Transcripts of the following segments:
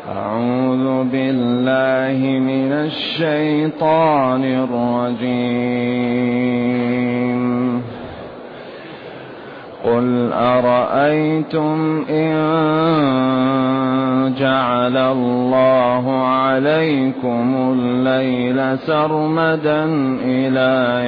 أعوذ بالله من الشيطان الرجيم. قل أرأيتم إن جعل الله عليكم الليل سرمدا إلى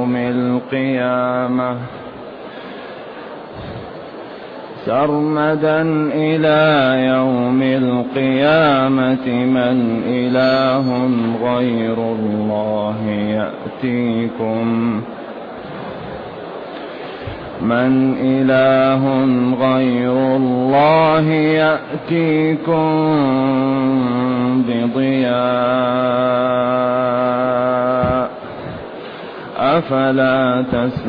يوم القيامة من إله غير الله يأتيكم بضياء أفلا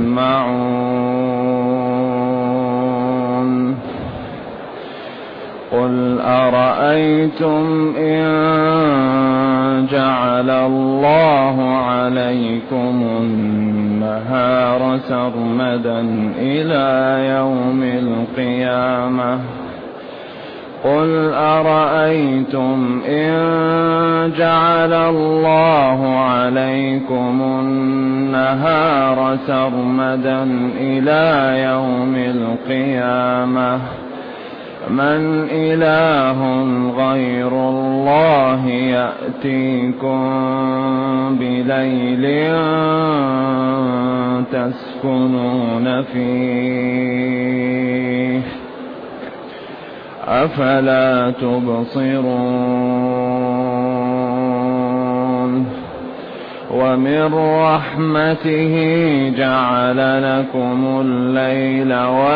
تسمعون. قل أرأيتم إن جعل الله عليكم النهار سرمدا إلى يوم القيامة قل أرأيتم إن جعل الله عليكم النهار سرمدا إلى يوم القيامة من إله غير الله يأتيكم بليل تسكنون فيه أفلا تبصرون. ومن رحمته جعل لكم الليل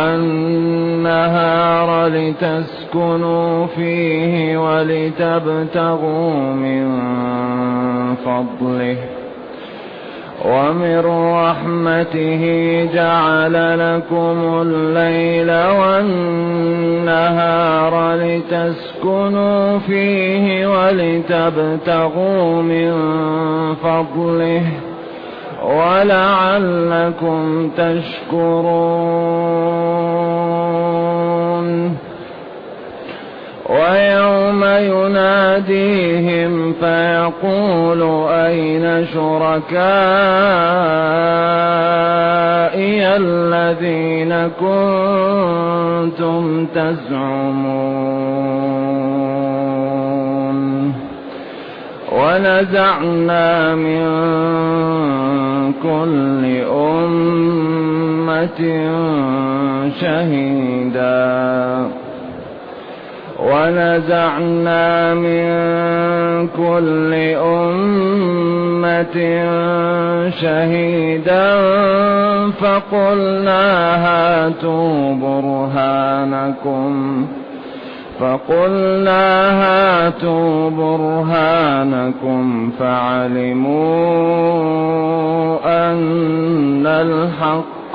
والنهار لتسكنوا فيه ولتبتغوا من فضله. ومن رحمته جعل لكم الليل والنهار لتسكنوا فيه ولتبتغوا من فضله ولعلكم تشكرون. ويوم يناديهم فيقول أين شركائي الذين كنتم تزعمون. ونزعنا من كل أمة شهيدا فقلنا هاتوا برهانكم فعلموا أن الحق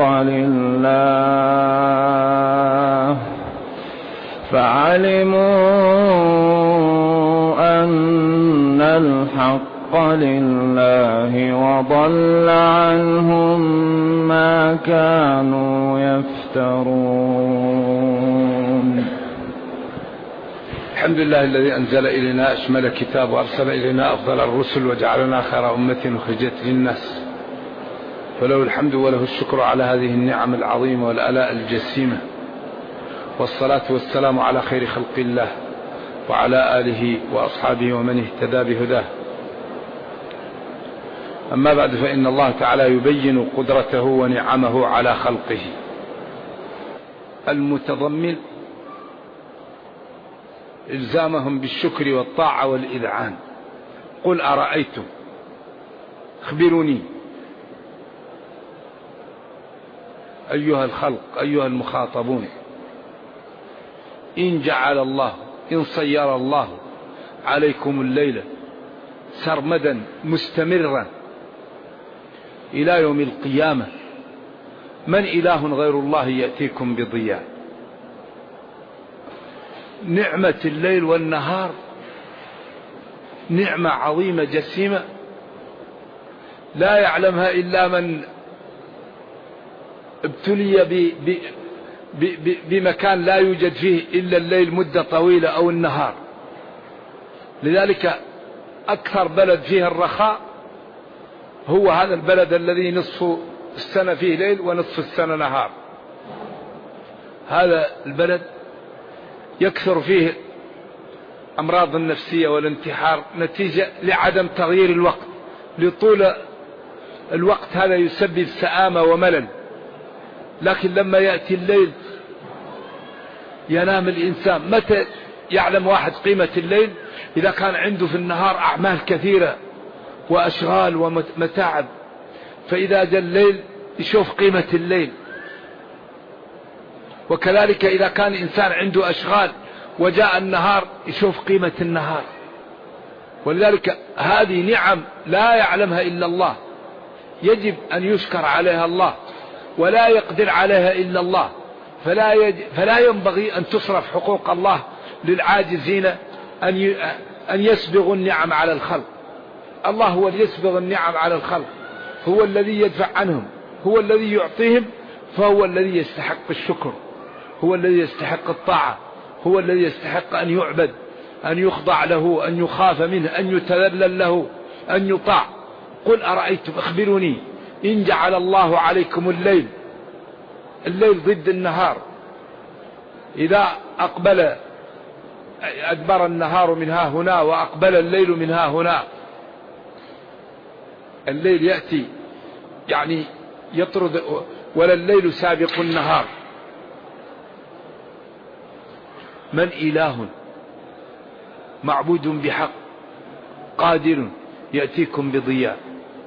لله وضل عنهم ما كانوا يفترون. الحمد لله الذي أنزل إلينا أشمل كتاب وأرسل إلينا أفضل الرسل وجعلنا خير أمة أخرجت للناس، فله الحمد وله الشكر على هذه النعم العظيمة والآلاء الجسيمة، والصلاة والسلام على خير خلق الله وعلى آله وأصحابه ومن اهتدى بهداه. أما بعد، فإن الله تعالى يبين قدرته ونعمه على خلقه المتضمن إلزامهم بالشكر والطاعة والإذعان. قل أرأيتم، اخبروني أيها الخلق، أيها المخاطبون، إن جعل الله، إن صير الله عليكم الليل سرمدا مستمرا إلى يوم القيامة من إله غير الله يأتيكم بضياء. نعمة الليل والنهار نعمة عظيمة جسيمة لا يعلمها إلا من ابتلي بمكان لا يوجد فيه إلا الليل مدة طويلة أو النهار، لذلك أكثر بلد فيه الرخاء هو هذا البلد الذي نصف السنة فيه ليل ونصف السنة نهار. هذا البلد يكثر فيه أمراض النفسية والانتحار نتيجة لعدم تغيير الوقت، لطول الوقت هذا يسبب سآمة وملل. لكن لما يأتي الليل ينام الإنسان. متى يعلم واحد قيمة الليل؟ إذا كان عنده في النهار أعمال كثيرة وأشغال ومتاعب، فإذا جاء الليل يشوف قيمة الليل. وكذلك إذا كان إنسان عنده أشغال وجاء النهار يشوف قيمة النهار. ولذلك هذه نعم لا يعلمها إلا الله، يجب أن يشكر عليها الله، ولا يقدر عليها إلا الله. فلا ينبغي أن تصرف حقوق الله للعاجزين أن يسبغوا النعم على الخلق. الله هو الذي يسبغ النعم على الخلق، هو الذي يدفع عنهم، هو الذي يعطيهم، فهو الذي يستحق الشكر، هو الذي يستحق الطاعة، هو الذي يستحق أن يعبد، أن يخضع له، أن يخاف منه، أن يتذلل له، أن يطاع. قل أرأيتم، أخبروني إن جعل الله عليكم الليل ضد النهار، إذا أقبل أدبر النهار من ها هنا وأقبل الليل من ها هنا. الليل يأتي يعني يطرد، ولا الليل سابق النهار. من إله معبود بحق قادر يأتيكم بضياء.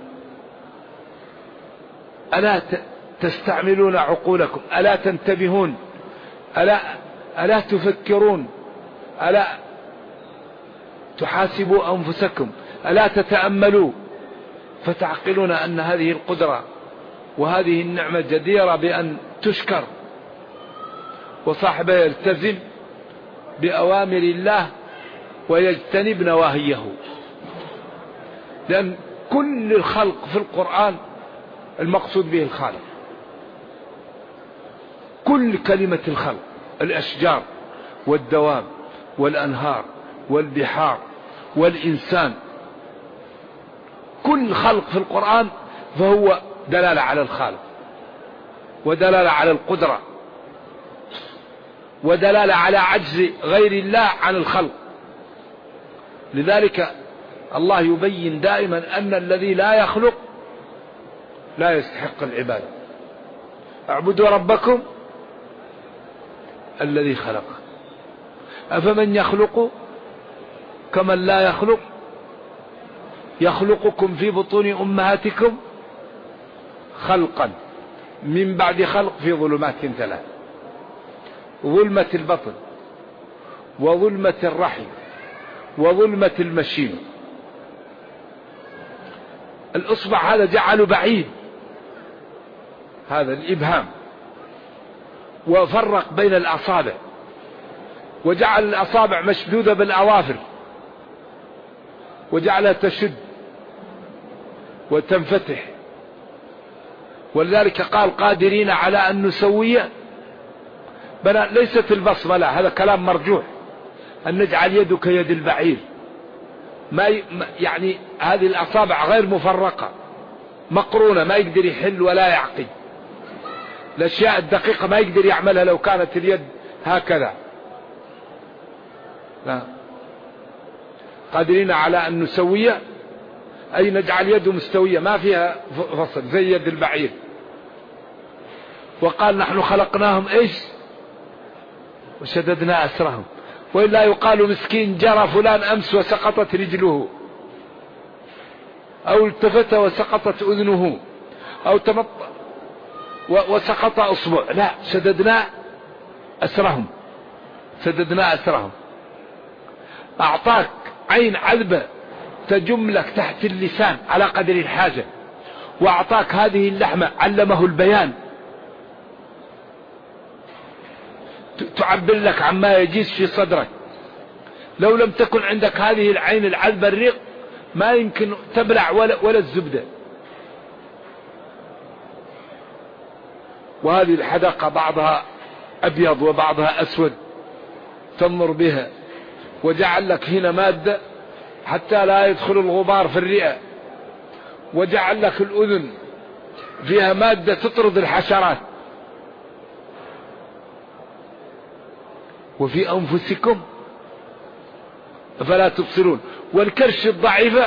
ألا تستعملون عقولكم؟ ألا تنتبهون؟ ألا تفكرون؟ ألا تحاسبوا أنفسكم؟ ألا تتأملوا فتعقلون أن هذه القدرة وهذه النعمة جديرة بأن تشكر، وصاحبه يلتزم بأوامر الله ويجتنب نواهيه. لأن كل الخلق في القرآن المقصود به الخالق، كل كلمة الخلق، الأشجار والدواب والأنهار والبحار والإنسان، كل خلق في القرآن فهو دلالة على الخالق، ودلالة على القدرة، ودلالة على عجز غير الله عن الخلق. لذلك الله يبين دائما أن الذي لا يخلق لا يستحق العبادة. اعبدوا ربكم الذي خلق، أفمن يخلق كمن لا يخلق؟ يخلقكم في بطون أمهاتكم خلقا من بعد خلق في ظلمات ثلاث: ظلمة البطن، وظلمة الرحم، وظلمة المشيم. الإصبع هذا جعله بعيد، هذا الإبهام، وفرق بين الأصابع، وجعل الأصابع مشدودة بالأظافر، وجعلها تشد وتنفتح. ولذلك قال قادرين على أن نسوي بنا. ليست البصمة، لا، هذا كلام مرجوح، أن نجعل يدك يد البعير. يعني هذه الأصابع غير مفرقة، مقرونة، ما يقدر يحل ولا يعقد. الأشياء الدقيقة ما يقدر يعملها لو كانت اليد هكذا. لا، قادرين على أن نسوي أي نجعل يده مستوية ما فيها فصل زي يد البعير. وقال نحن خلقناهم إيش وشددنا أسرهم. وإلا يقال مسكين جرى فلان أمس وسقطت رجله، أو التفت وسقطت أذنه، أو تمط وسقط أصبع. لا، شددنا أسرهم، شددنا أسرهم. أعطاك عين عذبة تجم لك تحت اللسان على قدر الحاجة، وأعطاك هذه اللحمة علمه البيان تعبر لك عما يجيز في صدرك. لو لم تكن عندك هذه العين العذبة الريق ما يمكن تبلع ولا الزبدة. وهذه الحدقة بعضها أبيض وبعضها أسود تنظر بها، وجعل لك هنا مادة حتى لا يدخل الغبار في الرئة، وجعل لك الأذن فيها مادة تطرد الحشرات. وفي أنفسكم أفلا تبصرون. والكرش الضعيفة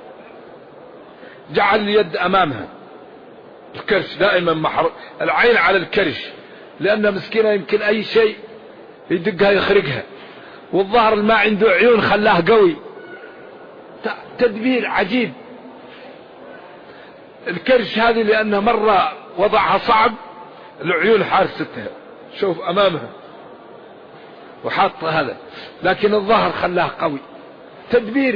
جعل اليد أمامها، الكرش دائما محروق، العين على الكرش، لأنها مسكينة يمكن أي شيء يدقها يخرجها. والظهر ما عنده عيون خلاه قوي، تدبير عجيب. الكرش هذه لأنها مرة وضعها صعب، العيون حارستها، شوف أمامها وحاط هذا، لكن الظهر خلاه قوي. تدبير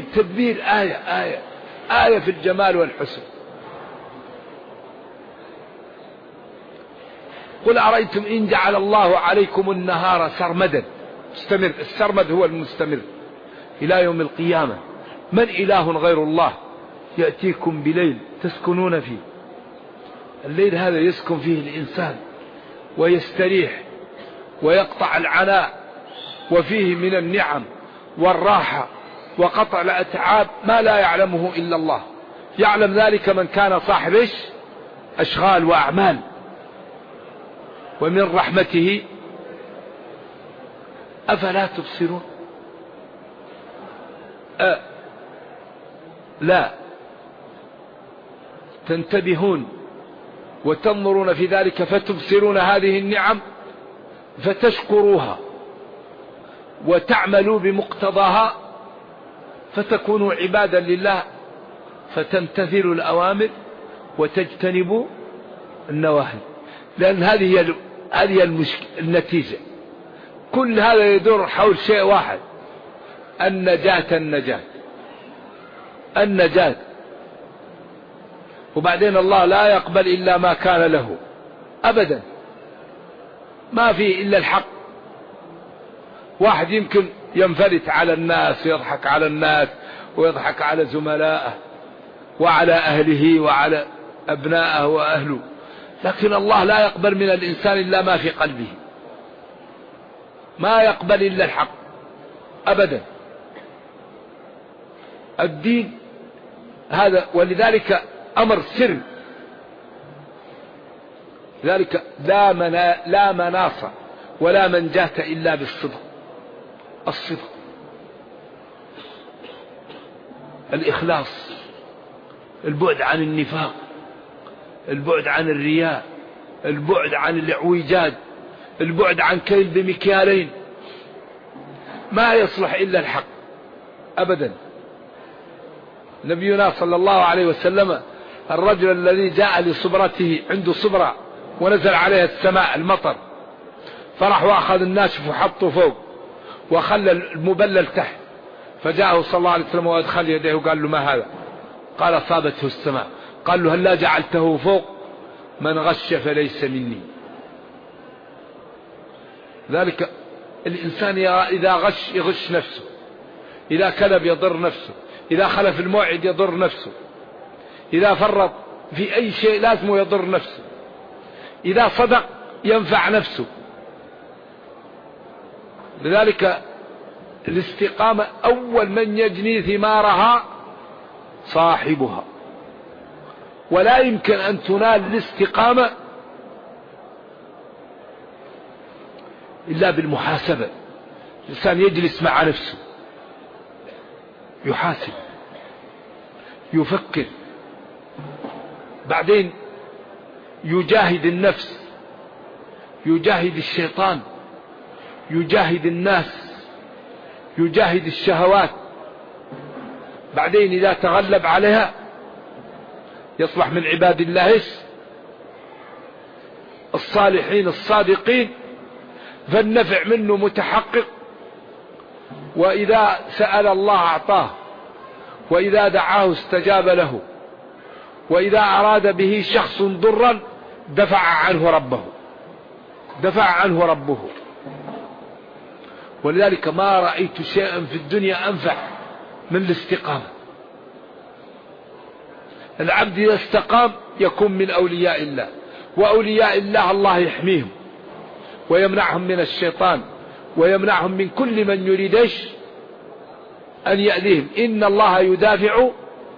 آية في الجمال والحسن. قل أرأيتم إن جعل الله عليكم النهار سرمدا، مستمر، السرمد هو المستمر إلى يوم القيامة، من إله غير الله يأتيكم بليل تسكنون فيه. الليل هذا يسكن فيه الإنسان ويستريح ويقطع العناء، وفيه من النعم والراحة وقطع الأتعاب ما لا يعلمه إلا الله. يعلم ذلك من كان صاحب أشغال وأعمال. ومن رحمته أفلا تبصرون. لا تنتبهون وتنظرون في ذلك فتبصرون هذه النعم فتشكروها وتعملوا بمقتضاها فتكونوا عبادا لله، فتمتثلوا الأوامر وتجتنبوا النواهي. لأن هذه النتيجة. كل هذا يدور حول شيء واحد، النجاة. وبعدين الله لا يقبل إلا ما كان له أبدا، ما فيه إلا الحق. واحد يمكن ينفلت على الناس ويضحك على الناس ويضحك على زملائه وعلى أهله وعلى أبنائه وأهله، لكن الله لا يقبل من الإنسان إلا ما في قلبه، ما يقبل إلا الحق أبدا. الدين هذا، ولذلك أمر سر، ذلك لا مناص ولا منجاة إلا بالصدق. الصدق، الإخلاص، البعد عن النفاق، البعد عن الرياء، البعد عن الاعوجاج، البعد عن كيل بمكيالين. ما يصلح إلا الحق أبدا. نبينا صلى الله عليه وسلم الرجل الذي جاء لصبرته، عنده صبرة ونزل عليها السماء المطر، فرح وأخذ الناشف وحطه فوق وخلى المبلل تحت، فجاءه صلى الله عليه وسلم وأدخل يديه وقال له ما هذا؟ قال أصابته السماء. قال له هل لا جعلته فوق؟ من غش فليس مني. ذلك الإنسان إذا غش يغش نفسه، إذا كذب يضر نفسه، إذا خلف الموعد يضر نفسه، إذا فرط في أي شيء لازم يضر نفسه، إذا صدق ينفع نفسه. لذلك الاستقامة أول من يجني ثمارها صاحبها، ولا يمكن أن تنال الاستقامة إلا بالمحاسبة. الإنسان يجلس مع نفسه، يحاسب، يفكر، بعدين يجاهد النفس، يجاهد الشيطان، يجاهد الناس، يجاهد الشهوات. بعدين إذا تغلب عليها يصبح من عباد الله الصالحين الصادقين، فالنفع منه متحقق. وإذا سأل الله أعطاه، وإذا دعاه استجاب له، وإذا أراد به شخص ضرا دفع عنه ربه. ولذلك ما رأيت شيئا في الدنيا أنفع من الاستقامة. العبد إذا استقام يكون من أولياء الله، وأولياء الله الله يحميهم ويمنعهم من الشيطان، ويمنعهم من كل من يريد أن يأذيهم. إن الله يدافع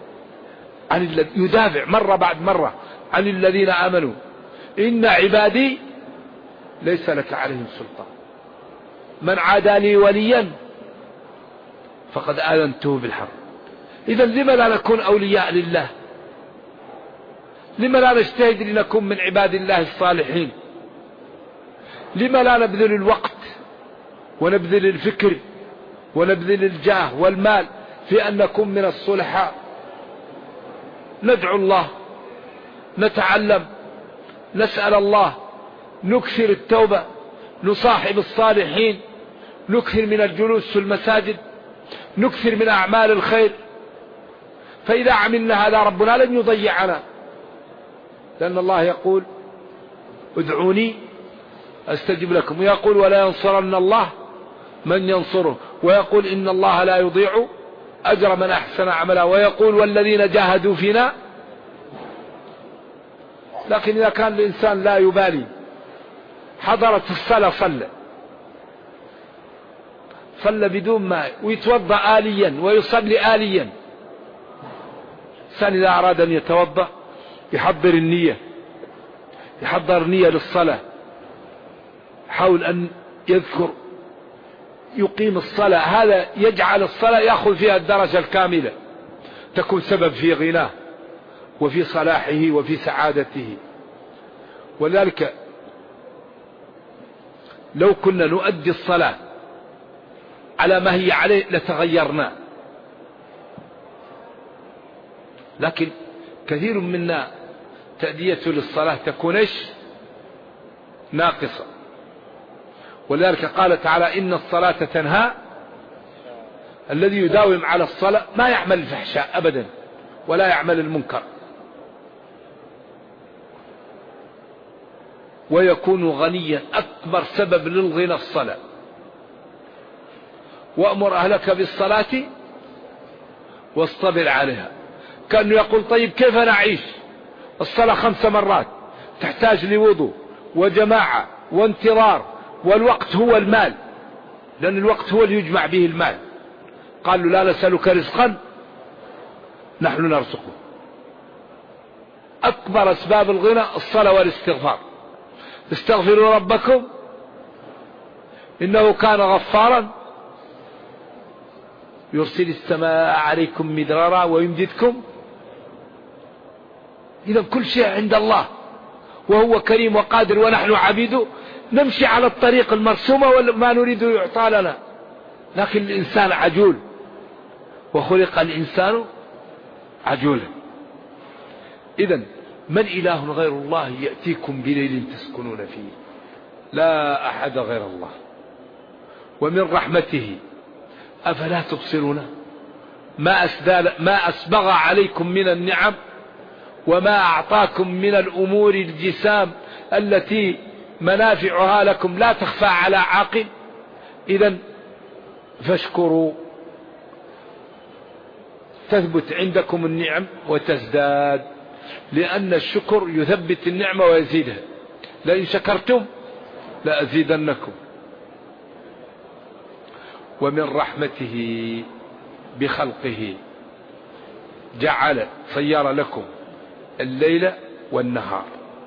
يدافع مرة بعد مرة عن الذين آمنوا. إن عبادي ليس لك عليهم سلطان، من عادى لي وليا فقد آذنته بالحرب. إذا لما لا نكون أولياء لله؟ لما لا نجتهد لنكون من عباد الله الصالحين؟ لما لا نبذل الوقت ونبذل الفكر ونبذل الجاه والمال في أن نكون من الصلحاء؟ ندعو الله، نتعلم، نسأل الله، نكثر التوبة، نصاحب الصالحين، نكثر من الجلوس في المساجد، نكثر من أعمال الخير. فإذا عملنا هذا ربنا لن يضيعنا، لأن الله يقول ادعوني أستجب لكم، ويقول ولا ينصرن الله من ينصره، ويقول إن الله لا يضيع أجر من أحسن عملا، ويقول والذين جاهدوا فينا. لكن إذا كان الإنسان لا يبالي، حضرت الصلاة صلى بدون ماء ويتوضأ آليا ويصلي آليا. الإنسان إذا أراد أن يتوضأ يحضر النية، يحضر نية للصلاة، حاول أن يذكر، يقيم الصلاة. هذا يجعل الصلاة يأخذ فيها الدرجة الكاملة، تكون سبب في غناه وفي صلاحه وفي سعادته. ولذلك لو كنا نؤدي الصلاة على ما هي عليه لتغيرنا، لكن كثير منا تأديته للصلاة تكون ناقصة. ولذلك قال تعالى إن الصلاة تنهى، الذي يداوم على الصلاة ما يعمل الفحشاء أبدا ولا يعمل المنكر، ويكون غنيا. أكبر سبب للغنى الصلاة. وأمر أهلك بالصلاة واصطبر عليها. كأنه يقول طيب كيف نعيش؟ الصلاة 5 مرات تحتاج لوضوء وجماعة وانتظار، والوقت هو المال، لأن الوقت هو اللي يجمع به المال. قالوا لا نسألك رزقا نحن نرزقه. أكبر أسباب الغنى الصلاة والاستغفار. استغفروا ربكم إنه كان غفارا يرسل السماء عليكم مدرارا ويمددكم. إذا كل شيء عند الله، وهو كريم وقادر ونحن عبيده. نمشي على الطريق المرسومة وما نريد يعطى لنا، لكن الإنسان عجول، وخلق الإنسان عجولا. إذن من إله غير الله يأتيكم بليل تسكنون فيه؟ لا أحد غير الله. ومن رحمته أفلا تبصرون؟ ما أسبغ عليكم من النعم، وما أعطاكم من الأمور الجسام التي منافعها لكم لا تخفى على عاقل. إذن فاشكروا تثبت عندكم النعم وتزداد، لأن الشكر يثبت النعمة ويزيدها. لئن شكرتم لأزيدنكم. ومن رحمته بخلقه جعل صير لكم الليل والنهار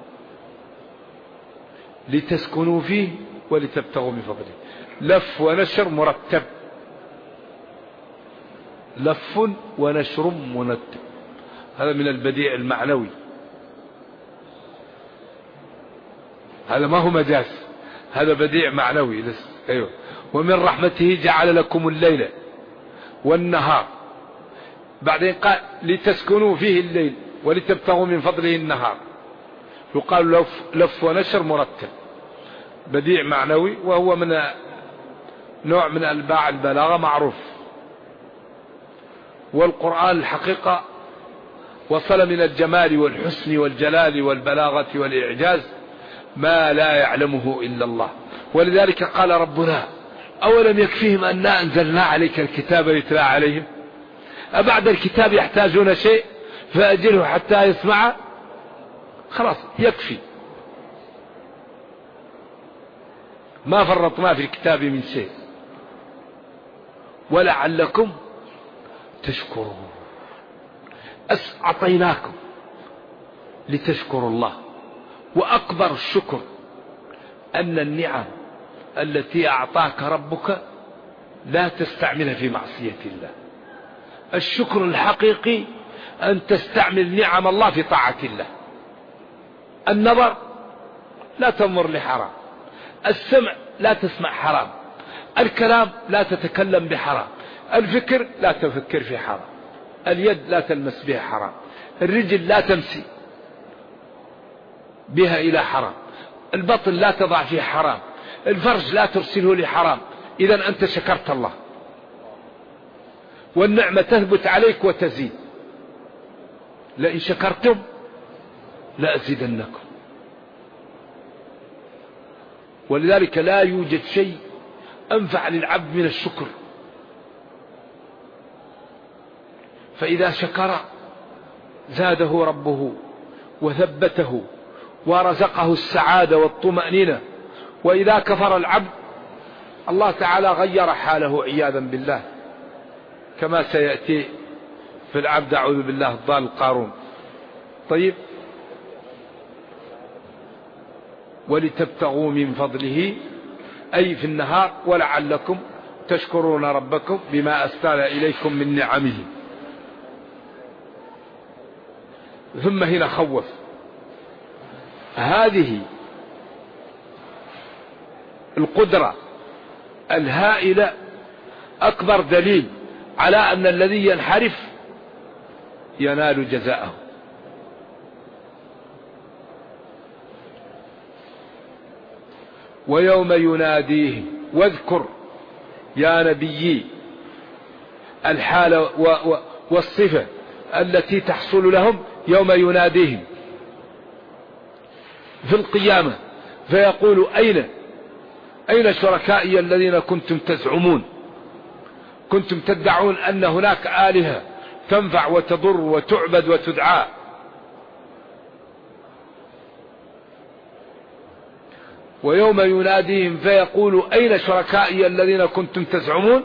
لتسكنوا فيه ولتبتغوا من فضله. لف ونشر مرتب، لف ونشر مرتب. هذا من البديع المعنوي، هذا ما هو مجاز، هذا بديع معنوي. أيوه. ومن رحمته جعل لكم الليل والنهار. بعدين قال لتسكنوا فيه الليل ولتبتغوا من فضله النهار. يقال لف ونشر مرتب، بديع معنوي، وهو من نوع من ألباع البلاغة معروف. والقرآن الحقيقة وصل من الجمال والحسن والجلال والبلاغة والإعجاز ما لا يعلمه إلا الله. ولذلك قال ربنا أولم يكفيهم أننا أنزلنا عليك الكتاب يتلى عليهم؟ أبعد الكتاب يحتاجون شيء؟ فأجله حتى يسمع. خلاص يكفي، ما فرطنا في الكتاب من شيء. ولعلكم تشكروا. أعطيناكم لتشكروا الله. وأكبر الشكر أن النعم التي أعطاك ربك لا تستعملها في معصية الله. الشكر الحقيقي أن تستعمل نعم الله في طاعة الله. النظر لا تنظر لحرام، السمع لا تسمع حرام، الكلام لا تتكلم بحرام، الفكر لا تفكر في حرام، اليد لا تلمس بها حرام، الرجل لا تمشي بها إلى حرام، البطن لا تضع فيه حرام، الفرج لا ترسله لحرام. إذن أنت شكرت الله، والنعمة تثبت عليك وتزيد. لئن شكرتم لأزيدنكم. ولذلك لا يوجد شيء أنفع للعبد من الشكر. فإذا شكر زاده ربه وثبته ورزقه السعادة والطمأنينة. وإذا كفر العبد الله تعالى غير حاله عياذا بالله، كما سيأتي في العبد أعوذ بالله الضال قارون. طيب، ولتبتغوا من فضله أي في النهار ولعلكم تشكرون ربكم بما أسدل إليكم من نعمه. ثم هنا خوف. هذه القدرة الهائلة أكبر دليل على أن الذي ينحرف ينال جزاءه. ويوم يناديهم، واذكر يا نبي الحالة والصفة التي تحصل لهم يوم يناديهم في القيامة فيقول أين شركائي الذين كنتم تزعمون، كنتم تدعون أن هناك آلهة تنفع وتضر وتعبد وتدعى. ويوم يناديهم فيقول أين شركائي الذين كنتم تزعمون.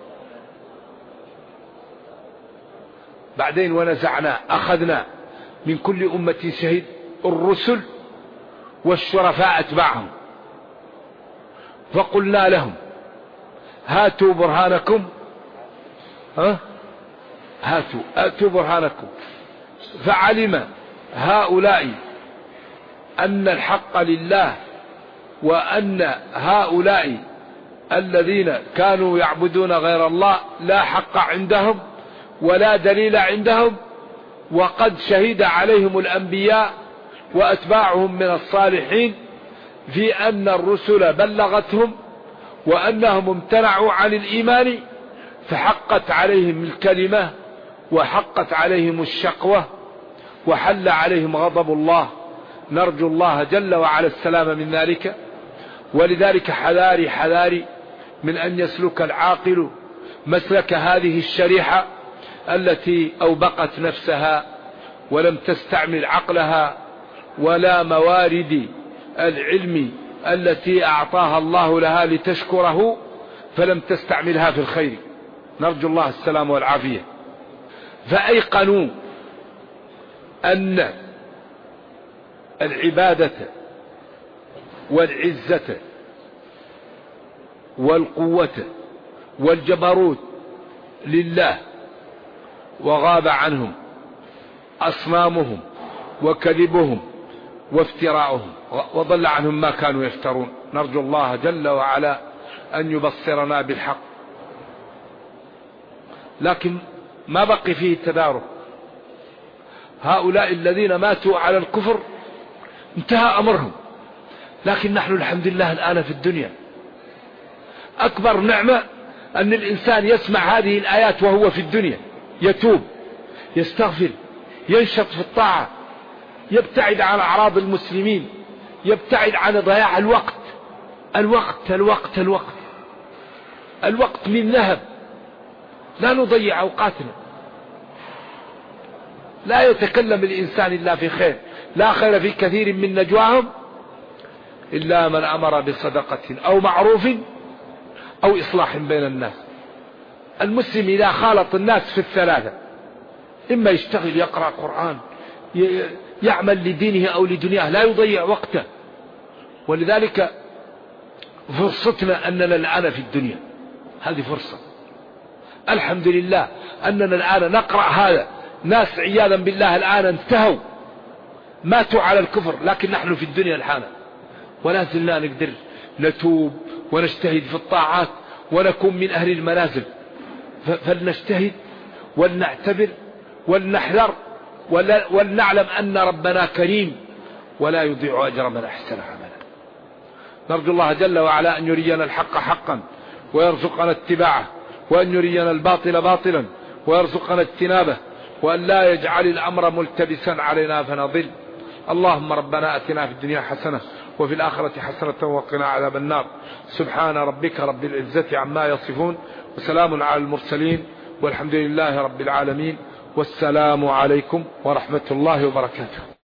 بعدين ونزعنا أخذنا من كل أمة شهيد، الرسل والشرفاء أتبعهم، فقلنا لهم هاتوا برهانكم، هاتوا برهانكم. فعلم هؤلاء أن الحق لله، وأن هؤلاء الذين كانوا يعبدون غير الله لا حق عندهم ولا دليل عندهم. وقد شهد عليهم الأنبياء وأتباعهم من الصالحين في أن الرسل بلغتهم وأنهم امتنعوا عن الإيمان، فحقت عليهم الكلمة وحقت عليهم الشقوة وحل عليهم غضب الله. نرجو الله جل وعلا السلام من ذلك. ولذلك حذاري من أن يسلك العاقل مسلك هذه الشريحة التي أوبقت نفسها ولم تستعمل عقلها ولا موارد العلم التي أعطاها الله لها لتشكره، فلم تستعملها في الخير. نرجو الله السلام والعافية. فأيقنوا أن العبادة والعزة والقوة والجبروت لله، وغاب عنهم أصنامهم وكذبهم وافتراؤهم، وضل عنهم ما كانوا يفترون. نرجو الله جل وعلا أن يبصرنا بالحق. لكن ما بقي فيه التدارك. هؤلاء الذين ماتوا على الكفر انتهى أمرهم، لكن نحن الحمد لله الآن في الدنيا أكبر نعمة أن الإنسان يسمع هذه الآيات وهو في الدنيا، يتوب، يستغفر، ينشط في الطاعة، يبتعد عن أعراض المسلمين، يبتعد عن ضياع الوقت. الوقت من ذهب، لا نضيع أوقاتنا. لا يتكلم الإنسان إلا في خير، لا خير في كثير من نجواهم إلا من أمر بصدقة أو معروف أو إصلاح بين الناس. المسلم إذا خالط الناس في الثلاثة، إما يشتغل يقرأ قرآن، يعمل لدينه أو لدنياه، لا يضيع وقته. ولذلك فرصتنا أننا الآن في الدنيا، هذه فرصة. الحمد لله أننا الآن نقرأ هذا. ناس عياذا بالله الآن انتهوا، ماتوا على الكفر، لكن نحن في الدنيا الحالة ولا زلنا نقدر نتوب ونجتهد في الطاعات ونكون من أهل المنازل. فلنجتهد ولنعتبر ولنحذر ولنعلم أن ربنا كريم ولا يضيع أجر من أحسن عملا. نرجو الله جل وعلا أن يرينا الحق حقا ويرزقنا اتباعه، وأن يرينا الباطل باطلا ويرزقنا اجتنابه، وأن لا يجعل الأمر ملتبسا علينا فنضل. اللهم ربنا أتنا في الدنيا حسنة وفي الآخرة حسنة وقنا عذاب النار. سبحان ربك رب العزة عما يصفون، وسلام على المرسلين، والحمد لله رب العالمين، والسلام عليكم ورحمة الله وبركاته.